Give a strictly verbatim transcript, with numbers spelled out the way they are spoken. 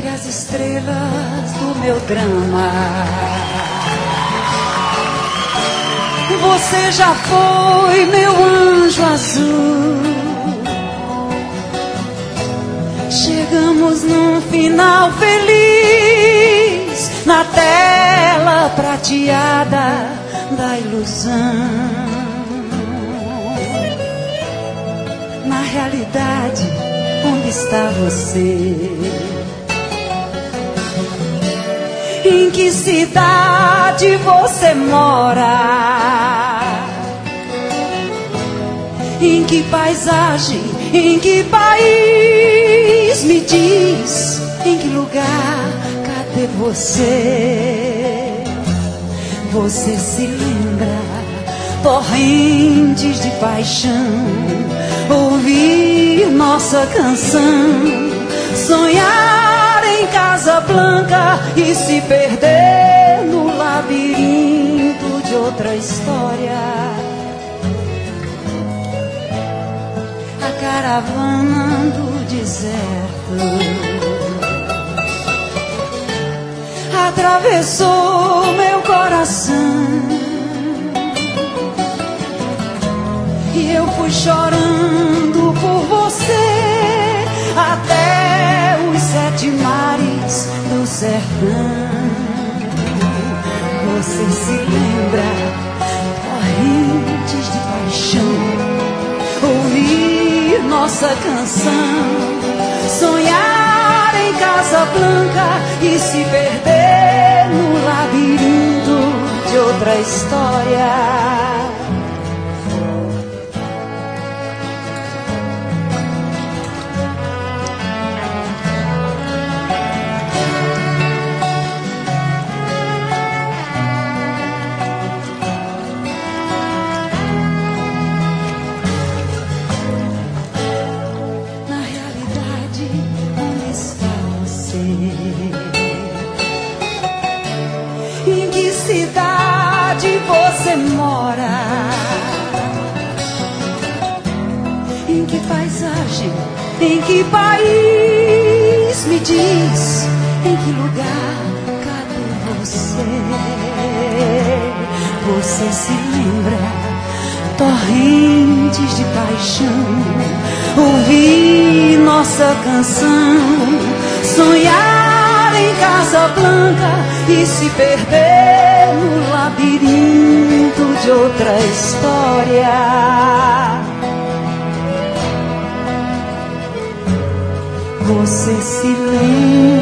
entre as estrelas do meu drama. Você já foi meu anjo azul. Chegamos num final feliz na tela prateada da ilusão. Na realidade, onde está você? Em que cidade você mora? Em que paisagem, em que país? Me diz, em que lugar, cadê você? Você se lembra, torrentes de paixão, ouvir nossa canção, sonhar em Casablanca e se perder no labirinto de outra história. A caravana do deserto atravessou meu coração e eu fui chorando por você até os sete mares do sertão. Você se lembra, torrentes de paixão, ouvir nossa canção, sonhar em Casablanca e se perder no labirinto de outra história. Em que cidade você mora? Em que paisagem? Em que país? Me diz, em que lugar? Cadê você? Você se lembra, torrentes de paixão, ouvir nossa canção, sonhar em Casablanca e se perder no labirinto de outra história. Você se lembra